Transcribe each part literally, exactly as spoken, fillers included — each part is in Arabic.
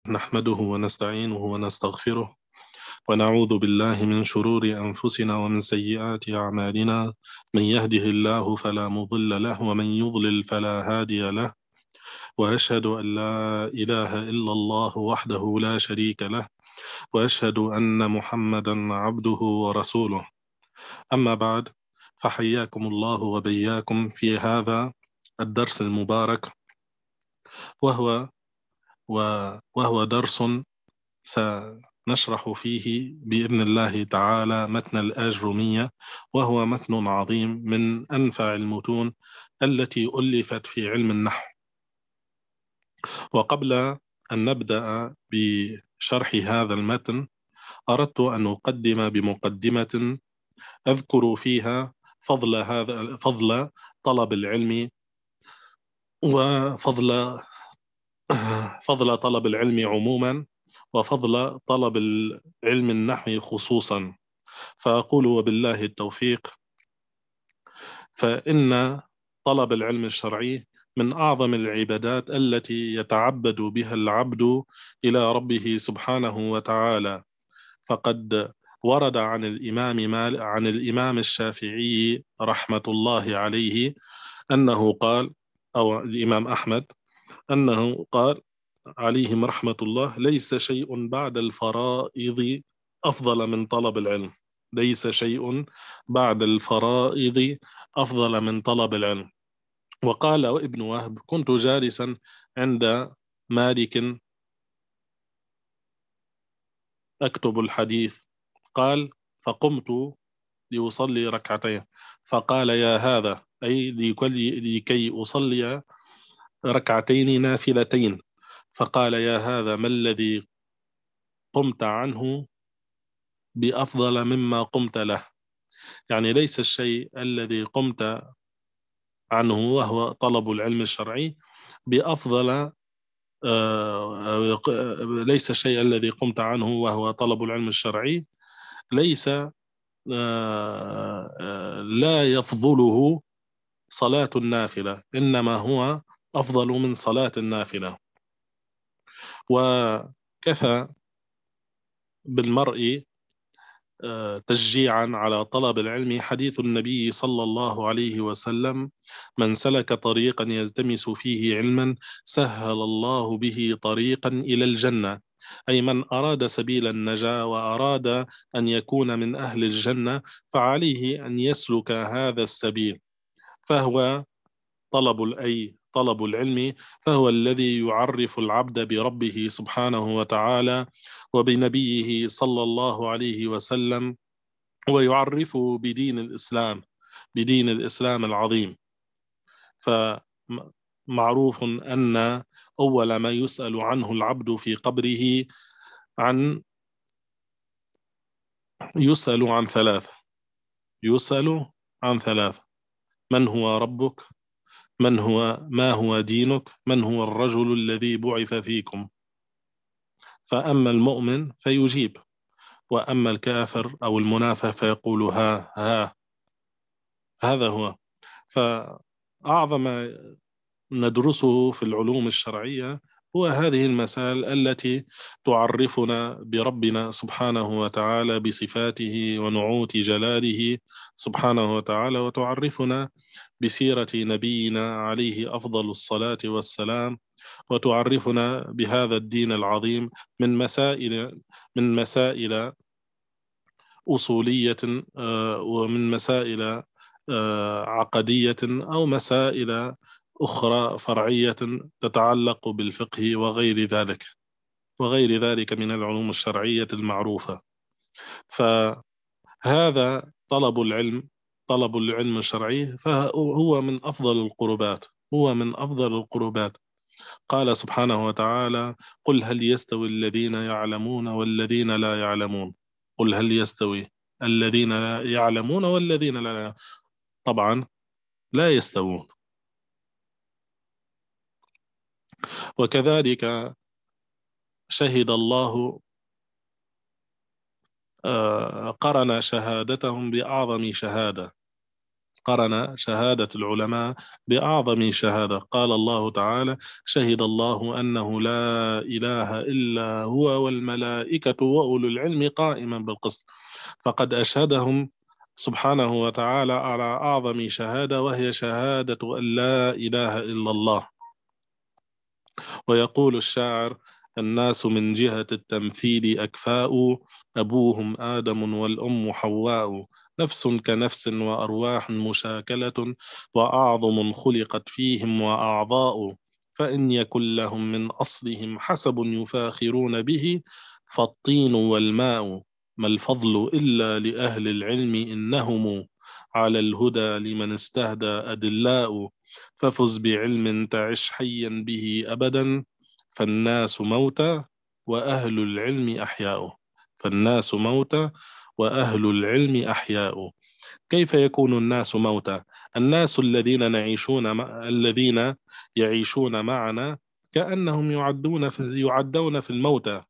نحمده ونستعينه ونستغفره ونعوذ بالله من شرور أنفسنا ومن سيئات أعمالنا. من يهده الله فلا مضل له ومن يضلل فلا هادي له، وأشهد أن لا إله إلا الله وحده لا شريك له، وأشهد أن محمدا عبده ورسوله. أما بعد، فحياكم الله وبياكم في هذا الدرس المبارك، وهو وهو درس سنشرح فيه بإذن الله تعالى متن الآجرومية، وهو متن عظيم من أنفع المتون التي ألفت في علم النحو. وقبل أن نبدأ بشرح هذا المتن، أردت أن أقدم بمقدمة أذكر فيها فضل هذا فضل طلب العلم وفضل فضل طلب العلم عموما، وفضل طلب العلم النحوي خصوصا. فأقول وبالله التوفيق، فإن طلب العلم الشرعي من أعظم العبادات التي يتعبد بها العبد إلى ربه سبحانه وتعالى. فقد ورد عن الإمام مال عن الإمام الشافعي رحمة الله عليه أنه قال، أو الإمام أحمد أنه قال عليهم رحمة الله: ليس شيء بعد الفرائض أفضل من طلب العلم. ليس شيء بعد الفرائض أفضل من طلب العلم. وقال ابن وهب: كنت جالسا عند مالك أكتب الحديث، قال: فقمت لأصلي ركعتين، فقال: يا هذا، أي لكي أصلي ركعتين نافلتين، فقال: يا هذا، ما الذي قمت عنه بأفضل مما قمت له؟ يعني ليس الشيء الذي قمت عنه وهو طلب العلم الشرعي بأفضل ليس الشيء الذي قمت عنه وهو طلب العلم الشرعي ليس لا يفضله صلاة النافلة، إنما هو أفضل من صلاة النافلة. وكفى بالمرء تشجيعا على طلب العلم حديث النبي صلى الله عليه وسلم: من سلك طريقا يلتمس فيه علما سهل الله به طريقا إلى الجنة. أي من أراد سبيل النجاة وأراد أن يكون من أهل الجنة فعليه أن يسلك هذا السبيل. فهو طلب الأي طلب العلم فهو الذي يعرف العبد بربه سبحانه وتعالى وبنبيه صلى الله عليه وسلم، ويعرفه بدين الإسلام بدين الإسلام العظيم. فمعروف أن أول ما يسأل عنه العبد في قبره عن يسأل عن ثلاثة يسأل عن ثلاثة: من هو ربك؟ من هو ما هو دينك؟ من هو الرجل الذي بعث فيكم؟ فأما المؤمن فيجيب، وأما الكافر أو المنافق فيقول ها ها. هذا هو. فأعظم ما ندرسه في العلوم الشرعية هو هذه المسائل التي تعرفنا بربنا سبحانه وتعالى بصفاته ونعوت جلاله سبحانه وتعالى، وتعرفنا بسيرة نبينا عليه أفضل الصلاة والسلام، وتعرفنا بهذا الدين العظيم من مسائل من مسائل أصولية، ومن مسائل عقدية، أو مسائل أخرى فرعية تتعلق بالفقه وغير ذلك وغير ذلك من العلوم الشرعية المعروفة. فهذا طلب العلم طلب العلم الشرعي فهو من أفضل القربات هو من أفضل القربات. قال سبحانه وتعالى: قل هل يستوي الذين يعلمون والذين لا يعلمون؟ قل هل يستوي الذين يعلمون والذين لا يعلمون؟ طبعا لا يستوون. وكذلك شهد الله قرن شهادتهم بأعظم شهادة، قرن شهادة العلماء بأعظم شهادة. قال الله تعالى: شهد الله أنه لا إله إلا هو والملائكة وأولو العلم قائما بالقسط. فقد أشهدهم سبحانه وتعالى على أعظم شهادة، وهي شهادة أن لا إله إلا الله. ويقول الشاعر: الناس من جهة التمثيل أكفاء، أبوهم آدم والأم حواء، نفس كنفس وأرواح مشاكلة، وأعظم خلقت فيهم وأعضاء، فإن يكن لهم من أصلهم حسب يفاخرون به، فالطين والماء، ما الفضل إلا لأهل العلم إنهم على الهدى لمن استهدى أدلاء، ففز بعلم تعش حيا به أبدا، فالناس موتى وأهل العلم أحياء. فالناس موتى وأهل العلم أحياء. كيف يكون الناس موتى؟ الناس الذين نعيشون مع الذين يعيشون معنا كأنهم يعدون في يعدون في الموتى.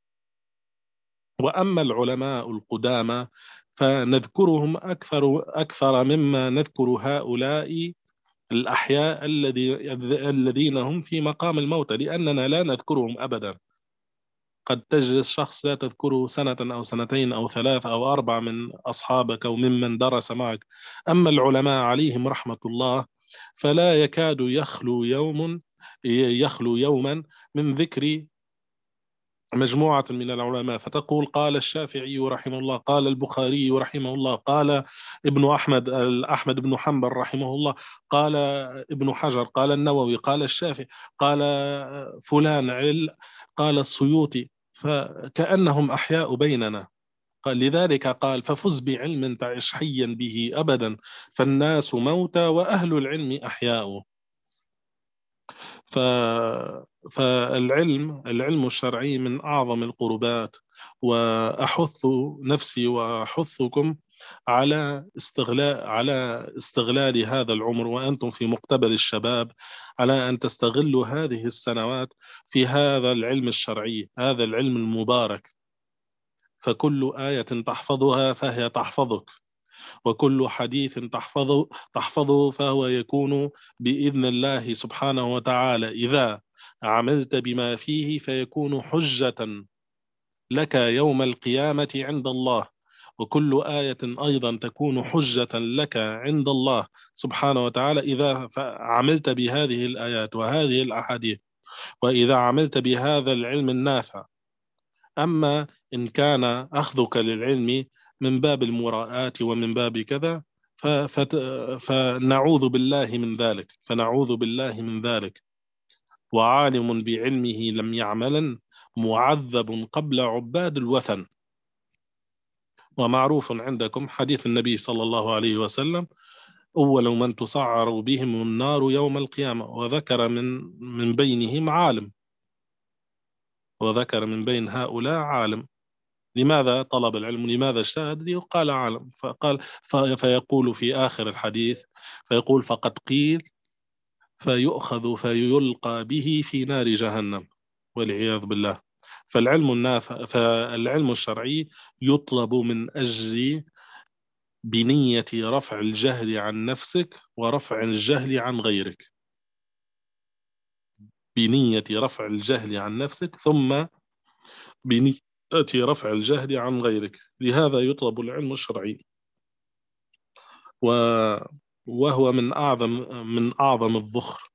وأما العلماء القدامى فنذكرهم أكثر أكثر مما نذكر هؤلاء الأحياء الذي الذين هم في مقام الموتى، لأننا لا نذكرهم أبدا. قد تجلس شخص لا تذكره سنة أو سنتين أو ثلاث أو أربع من أصحابك أو ممن درس معك. أما العلماء عليهم رحمة الله فلا يكاد يخلو يوم يخلو يوما من ذكر مجموعة من العلماء، فتقول: قال الشافعي رحمه الله، قال البخاري رحمه الله، قال ابن أحمد أحمد بن حنبل رحمه الله، قال ابن حجر، قال النووي، قال الشافعي، قال فلان عل، قال السيوطي، فكأنهم أحياء بيننا. قال لذلك قال: ففز بعلم تعش حيا به أبدا، فالناس موتى وأهل العلم أحياء. ف... فالعلم العلم الشرعي من أعظم القربات، وأحث نفسي وأحثكم على استغلال على استغلال هذا العمر، وأنتم في مقتبل الشباب، على أن تستغلوا هذه السنوات في هذا العلم الشرعي، هذا العلم المبارك. فكل آية تحفظها فهي تحفظك، وكل حديث تحفظه تحفظه فهو يكون بإذن الله سبحانه وتعالى، إذا عملت بما فيه فيكون حجة لك يوم القيامة عند الله. وكل آية أيضا تكون حجة لك عند الله سبحانه وتعالى إذا عملت بهذه الآيات وهذه الأحاديث، وإذا عملت بهذا العلم النافع. أما إن كان أخذك للعلم من باب المراءة ومن باب كذا فت... فنعوذ بالله من ذلك فنعوذ بالله من ذلك. وعالم بعلمه لم يعملا، معذب قبل عباد الوثن. ومعروف عندكم حديث النبي صلى الله عليه وسلم: أول من تسعر بهم النار يوم القيامة، وذكر من من بينهم عالم، وذكر من بين هؤلاء عالم. لماذا طلب العلم؟ لماذا اجتهد؟ ليقال عالم. فقال فيقول في آخر الحديث، فيقول: فقد قيل فيؤخذ فيلقى به في نار جهنم، والعياذ بالله. فالعلم النافع فالعلم الشرعي يطلب من أجل بنية رفع الجهل عن نفسك ورفع الجهل عن غيرك، بنية رفع الجهل عن نفسك ثم بنية رفع الجهل عن غيرك. لهذا يطلب العلم الشرعي، وهو من أعظم من أعظم الذخر.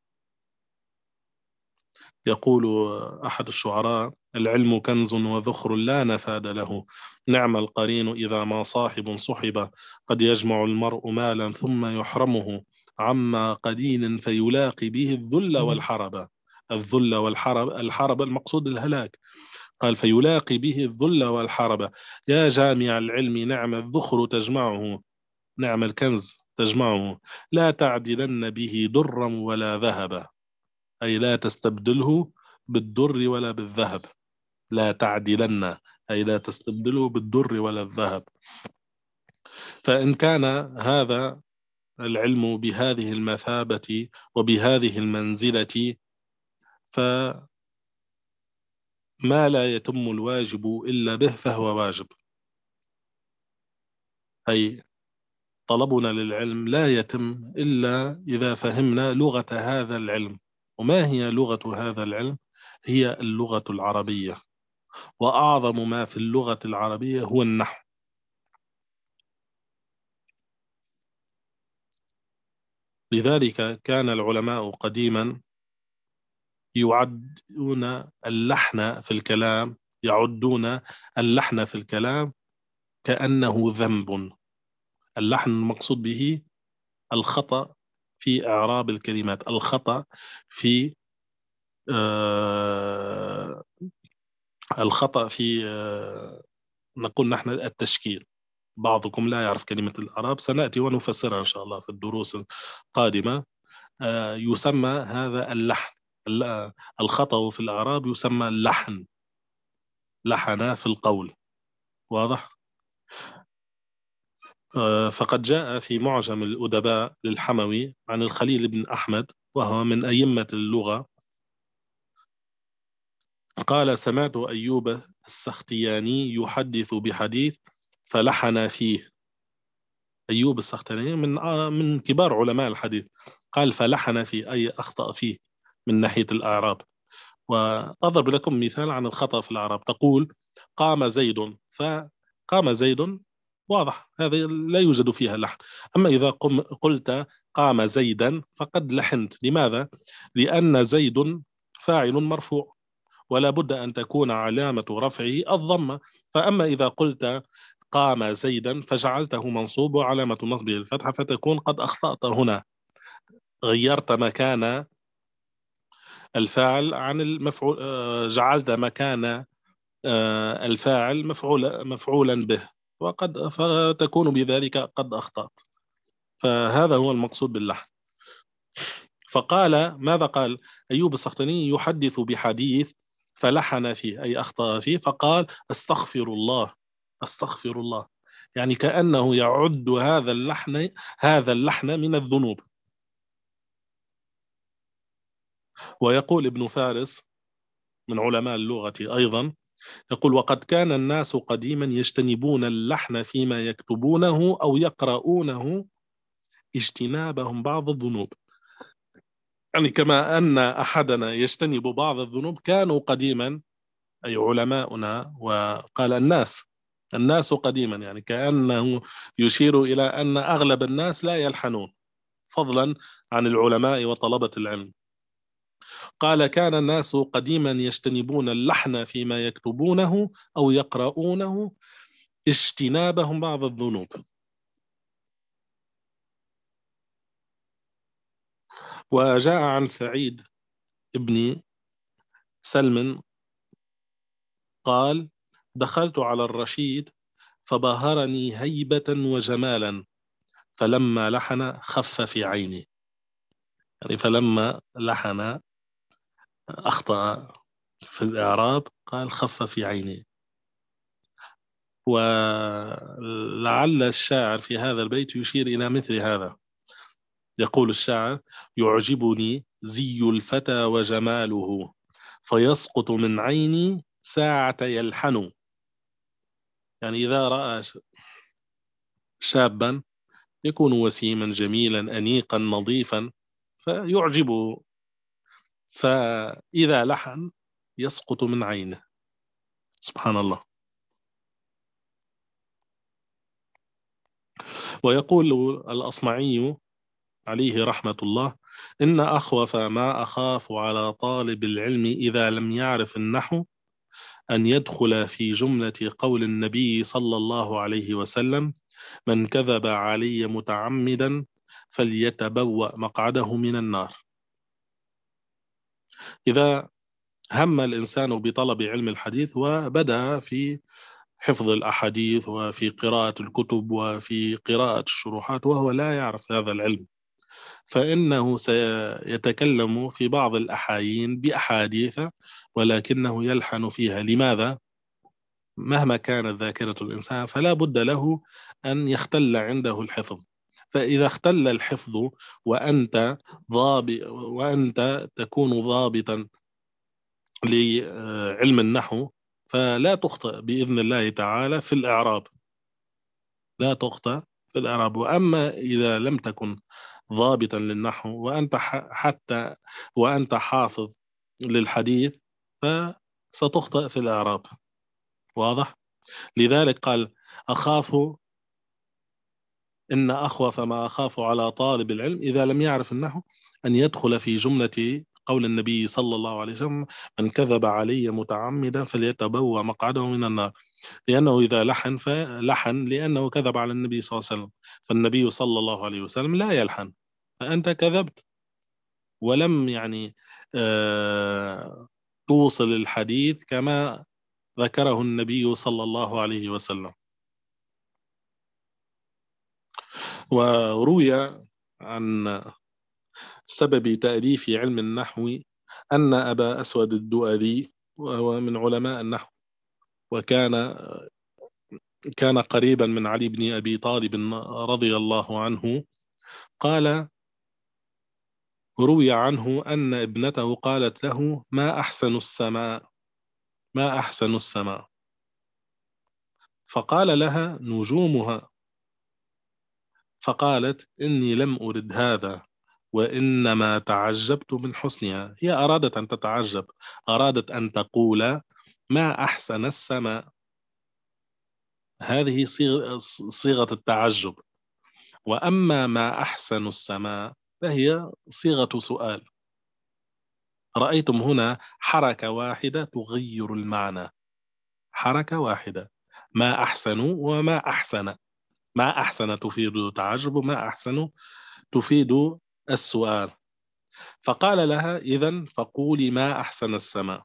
يقول أحد الشعراء: العلم كنز وذخر لا نفاد له، نعم القرين إذا ما صاحب صحب، قد يجمع المرء مالا ثم يحرمه عما قدين فيلاقي به الذل والحرب. الذل والحرب، الحرب المقصود الهلاك. قال: فيلاقي به الذل والحرب. يا جامع العلم نعم الذخر تجمعه، نعم الكنز تجمعه، لا تعدلن به درا ولا ذهبا. أي لا تستبدله بالدر ولا بالذهب. لا تعدلن أي لا تستبدله بالدر ولا الذهب. فإن كان هذا العلم بهذه المثابة وبهذه المنزلة، فما لا يتم الواجب إلا به فهو واجب. أي طلبنا للعلم لا يتم إلا إذا فهمنا لغة هذا العلم. وما هي لغة هذا العلم؟ هي اللغة العربية، وأعظم ما في اللغة العربية هو النحو. لذلك كان العلماء قديما يعدون اللحن في الكلام يعدون اللحن في الكلام كأنه ذنب. اللحن المقصود به الخطأ في إعراب الكلمات، الخطأ في آه الخطأ في آه نقول نحن التشكيل. بعضكم لا يعرف كلمة الإعراب، سنأتي ونفسرها إن شاء الله في الدروس القادمة. آه يسمى هذا اللحن. الخطأ في الإعراب يسمى اللحن، لحن في القول. واضح؟ آه فقد جاء في معجم الأدباء للحموي عن الخليل بن أحمد، وهو من أئمة اللغة، قال: سمعت أيوب السختياني يحدث بحديث فلحن فيه. أيوب السختياني من من كبار علماء الحديث. قال فلحن فيه أي أخطأ فيه من ناحية الأعراب. وأضرب لكم مثال عن الخطأ في الأعراب. تقول قام زيد، فقام زيد واضح، هذا لا يوجد فيها لحن. أما إذا قم قلت قام زيدا فقد لحنت. لماذا؟ لأن زيد فاعل مرفوع، ولا بد أن تكون علامة رفعه الضمة. فأما إذا قلت قام زيدا فجعلته منصوب وعلامة نصبه الفتحة، فتكون قد أخطأت هنا، غيرت مكان الفاعل عن المفعول، جعلت مكان الفاعل مفعول مفعولا به، وقد فتكون بذلك قد أخطأت. فهذا هو المقصود باللحن. فقال ماذا قال أيوب السختياني؟ يحدث بحديث فلحن فيه أي أخطأ فيه، فقال استغفر الله، استغفر الله، يعني كأنه يعد هذا اللحن هذا اللحن من الذنوب. ويقول ابن فارس من علماء اللغة أيضا، يقول: وقد كان الناس قديما يجتنبون اللحن فيما يكتبونه أو يقرؤونه اجتنابهم بعض الذنوب. يعني كما أن أحدنا يجتنب بعض الذنوب، كانوا قديما أي علماؤنا، وقال الناس الناس قديما، يعني كأنه يشير إلى أن أغلب الناس لا يلحنون، فضلا عن العلماء وطلبة العلم. قال: كان الناس قديما يجتنبون اللحن فيما يكتبونه أو يقرؤونه اجتنابهم بعض الذنوب. وجاء عن سعيد ابن سلم قال: دخلت على الرشيد فبهرني هيبة وجمالا، فلما لحن خف في عيني. يعني فلما لحن أخطأ في الإعراب قال خف في عيني. ولعل الشاعر في هذا البيت يشير إلى مثل هذا. يقول الشاعر: يعجبني زي الفتى وجماله، فيسقط من عيني ساعة يلحن. يعني إذا رأى شابا يكون وسيما جميلا أنيقا نظيفا فيعجبه، فإذا لحن يسقط من عينه. سبحان الله. ويقول الأصمعي عليه رحمة الله: إن أخوف ما أخاف على طالب العلم إذا لم يعرف النحو أن يدخل في جملة قول النبي صلى الله عليه وسلم: من كذب علي متعمدا فليتبوأ مقعده من النار. إذا هم الإنسان بطلب علم الحديث وبدأ في حفظ الأحاديث وفي قراءة الكتب وفي قراءة الشروحات وهو لا يعرف هذا العلم، فإنه سيتكلم في بعض الأحايين بأحاديث ولكنه يلحن فيها. لماذا؟ مهما كانت ذاكرة الإنسان فلا بد له أن يختل عنده الحفظ. فإذا اختل الحفظ وأنت ضابط وأنت تكون ضابطا لعلم النحو فلا تخطئ بإذن الله تعالى في الإعراب، لا تخطئ في الإعراب. وأما إذا لم تكن ضابطا للنحو وأنت حتى وأنت حافظ للحديث فستخطئ في الإعراب. واضح؟ لذلك قال أخاف، إن أخوف ما أخاف على طالب العلم إذا لم يعرف النحو أن يدخل في جملة قول النبي صلى الله عليه وسلم: من كذب علي متعمدا فليتبوأ مقعده من النار. لأنه إذا لحن فلحن لأنه كذب على النبي صلى الله عليه وسلم، فالنبي صلى الله عليه وسلم لا يلحن، فأنت كذبت ولم يعني آه توصل الحديث كما ذكره النبي صلى الله عليه وسلم. وروي عن سبب تأليف علم النحو أن أبا أسود الدؤلي، وهو من علماء النحو وكان كان قريبا من علي بن أبي طالب رضي الله عنه، قال روي عنه أن ابنته قالت له: ما أحسن السماء، ما أحسن السماء، فقال لها: نجومها. فقالت: إني لم أرد هذا، وإنما تعجبت من حسنها. هي أرادت أن تتعجب، أرادت أن تقول: ما أحسن السماء، هذه صيغة, صيغة التعجب. وأما ما أحسن السماء فهي صيغة سؤال. رأيتم هنا حركة واحدة تغير المعنى، حركة واحدة، ما أحسن وما أحسن. ما أحسن تفيد تعجب، ما أحسن تفيد السؤال. فقال لها: إذن فقولي ما أحسن السماء،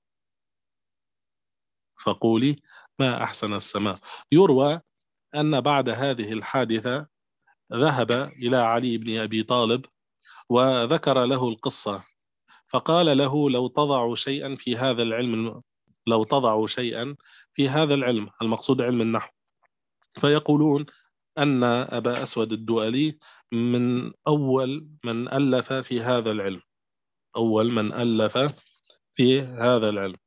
فقولي ما أحسن السماء. يروى أن بعد هذه الحادثة ذهب إلى علي بن أبي طالب وذكر له القصة، فقال له: لو تضع شيئا في هذا العلم، لو تضع شيئا في هذا العلم، المقصود علم النحو، فيقولون أن أبا أسود الدؤلي من أول من ألف في هذا العلم، أول من ألف في هذا العلم.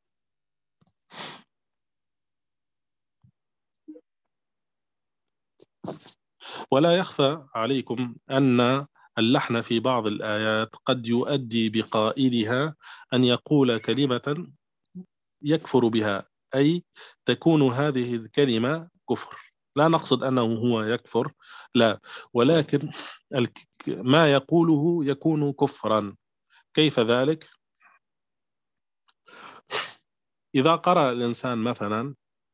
ولا يخفى عليكم أن اللحن في بعض الآيات قد يؤدي بقائلها أن يقول كلمة يكفر بها، أي تكون هذه الكلمة كفر. لا نقصد أنه هو يكفر، لا، ولكن ما يقوله يكون كفرا. كيف ذلك؟ إذا قرأ الإنسان مثلا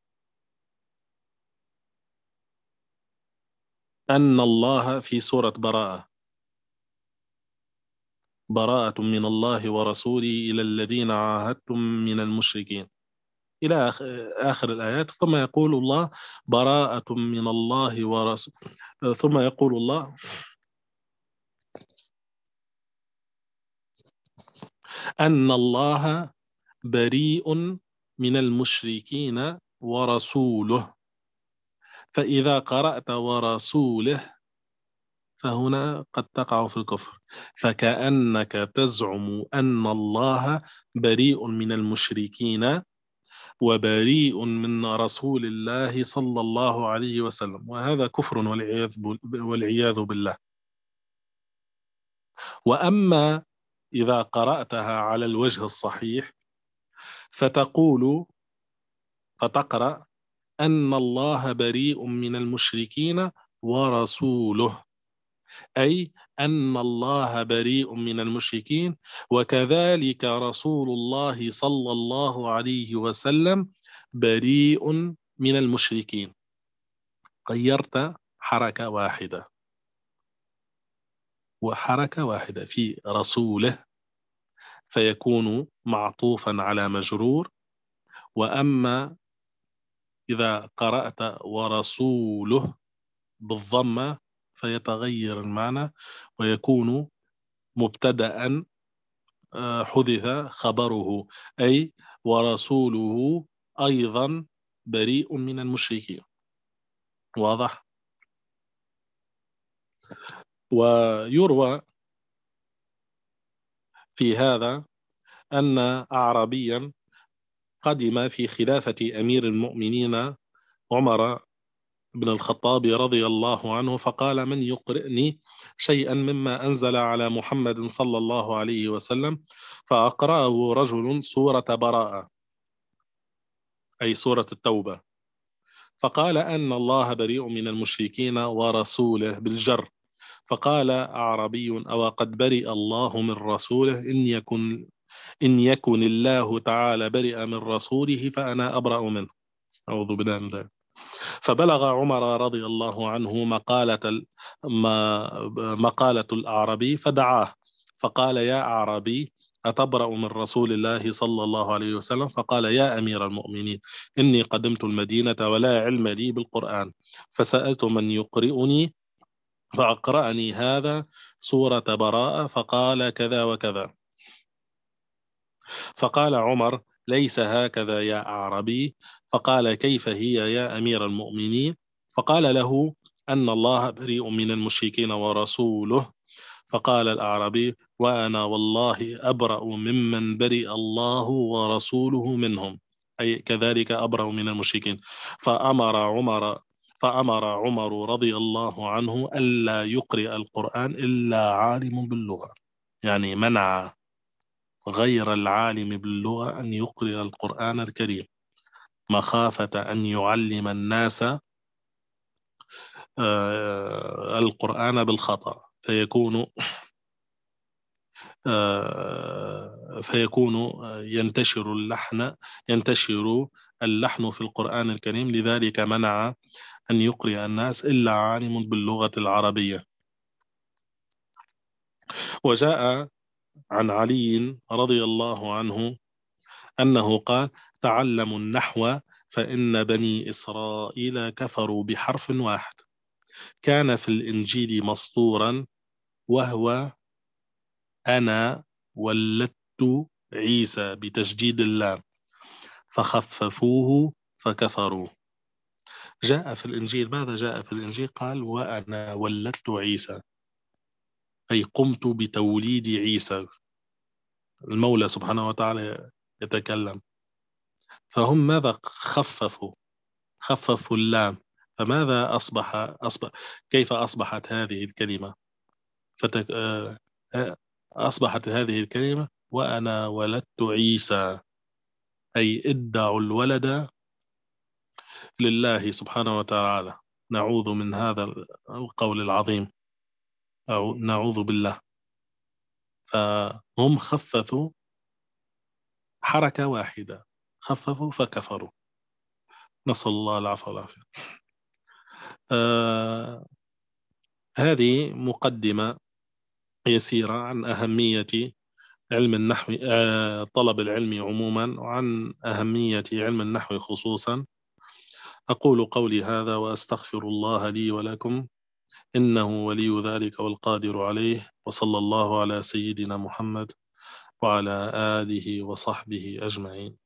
أن الله في سورة براءة: براءة من الله ورسوله إلى الذين عاهدتم من المشركين، إلى آخر الآيات، ثم يقول الله: براءة من الله ورسوله، ثم يقول الله: أن الله بريء من المشركين ورسوله. فإذا قرأت ورسوله فهنا قد تقع في الكفر، فكأنك تزعم أن الله بريء من المشركين وبريء من رسول الله صلى الله عليه وسلم، وهذا كفر والعياذ بالله. وأما إذا قرأتها على الوجه الصحيح فتقول، فتقرأ: أن الله بريء من المشركين ورسوله، أي أن الله بريء من المشركين، وكذلك رسول الله صلى الله عليه وسلم بريء من المشركين. غيرت حركة واحدة، وحركة واحدة في رسوله فيكون معطوفا على مجرور. وأما إذا قرأت ورسوله بالضمة فيتغير المعنى ويكون مبتدأ حدث خبره، أي ورسوله أيضا بريء من المشركين. واضح؟ ويروى في هذا أن أعرابيا قدم في خلافة أمير المؤمنين عمر بن الخطاب رضي الله عنه فقال: من يقرئني شيئا مما أنزل على محمد صلى الله عليه وسلم؟ فأقرأه رجل سورة براءة، أي سورة التوبة، فقال: أن الله بريء من المشركين ورسوله بالجر. فقال أعربي: أو قد برئ الله من رسوله؟ إن يكن إن يكن الله تعالى برئ من رسوله فأنا أبرأ منه. أعوذ بالله من ذلك. فبلغ عمر رضي الله عنه مقالة مقالة الأعربي فدعاه فقال: يا أعربي، أتبرأ من رسول الله صلى الله عليه وسلم؟ فقال: يا أمير المؤمنين، إني قدمت المدينة ولا علم لي بالقرآن، فسألت من يقرئني فأقرأني هذا سورة براءة فقال كذا وكذا. فقال عمر: ليس هكذا يا أعربي. فقال: كيف هي يا أمير المؤمنين؟ فقال له: أن الله بريء من المشركين ورسوله. فقال الأعرابي: وأنا والله أبرأ ممن برئ الله ورسوله منهم، أي كذلك أبرأ من المشركين. فأمر عمر فأمر عمر رضي الله عنه ألا يقرئ القرآن إلا عالم باللغة، يعني منع غير العالم باللغة أن يقرئ القرآن الكريم، مخافة أن يعلم الناس القرآن بالخطأ فيكون فيكون ينتشر اللحن ينتشر اللحن في القرآن الكريم. لذلك منع أن يقرئ الناس إلا عالم باللغة العربية. وجاء عن علي رضي الله عنه أنه قال: تعلموا النحو فإن بني إسرائيل كفروا بحرف واحد كان في الإنجيل مسطورا، وهو أنا ولدت عيسى بتشديد اللام، فخففوه فكفروا. جاء في الإنجيل، ماذا جاء في الإنجيل؟ قال: وأنا ولدت عيسى، أي قمت بتوليد عيسى. المولى سبحانه وتعالى يتكلم، فهم ماذا خففوا؟ خففوا اللام. فماذا أصبح, أصبح كيف أصبحت هذه الكلمة؟ فتك... أصبحت هذه الكلمة وأنا ولدت عيسى، أي ادعوا الولد لله سبحانه وتعالى. نعوذ من هذا القول العظيم، أو نعوذ بالله. فهم خففوا حركة واحدة، خففوا فكفروا، نسأل الله العفو والعافية. آه هذه مقدمة يسيرة عن أهمية علم النحو، آه طلب العلم عموما، وعن أهمية علم النحو خصوصا. أقول قولي هذا وأستغفر الله لي ولكم، إنه ولي ذلك والقادر عليه. وصلى الله على سيدنا محمد وعلى آله وصحبه أجمعين.